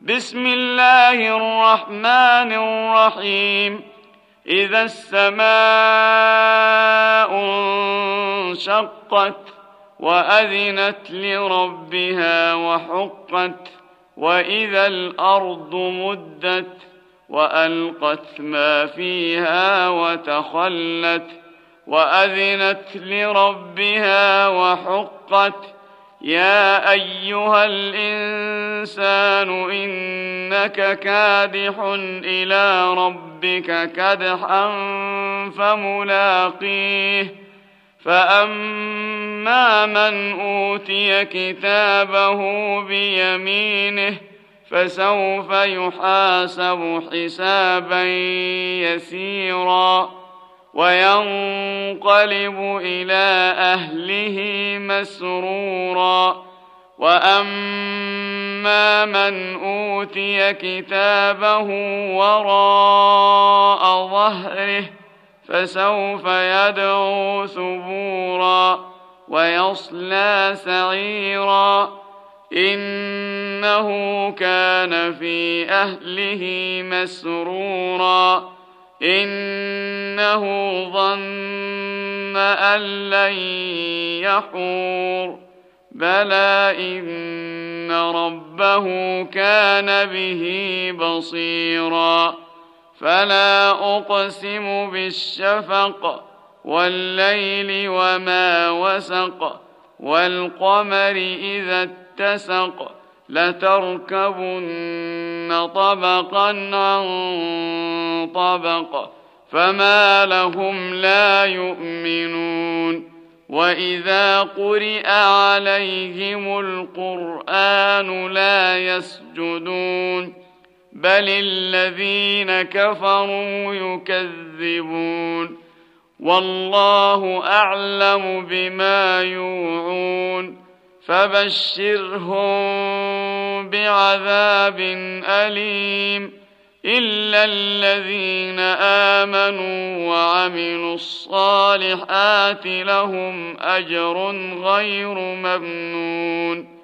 بسم الله الرحمن الرحيم إذا السماء انشقت وأذنت لربها وحقت وإذا الأرض مدت وألقت ما فيها وتخلت وأذنت لربها وحقت يا أيها الإنسان إنك كادح إلى ربك كدحا فملاقيه فأما من أوتي كتابه بيمينه فسوف يحاسب حسابا يسيرا وينقلب إلى أهله مسرورا وأما من أوتي كتابه وراء ظهره فسوف يدعو ثبورا ويصلى سعيرا إنه كان في أهله مسرورا إنه ظن أن لن يحور بلى إن ربه كان به بصيرا فلا أقسم بالشفق والليل وما وسق والقمر إذا اتسق لتركبن طبقا عن طبق فما لهم لا يؤمنون وإذا قرئ عليهم القرآن لا يسجدون بل الذين كفروا يكذبون والله أعلم بما يوعون فبشرهم بعذاب أليم إلا الذين آمنوا وعملوا الصالحات لهم أجر غير ممنون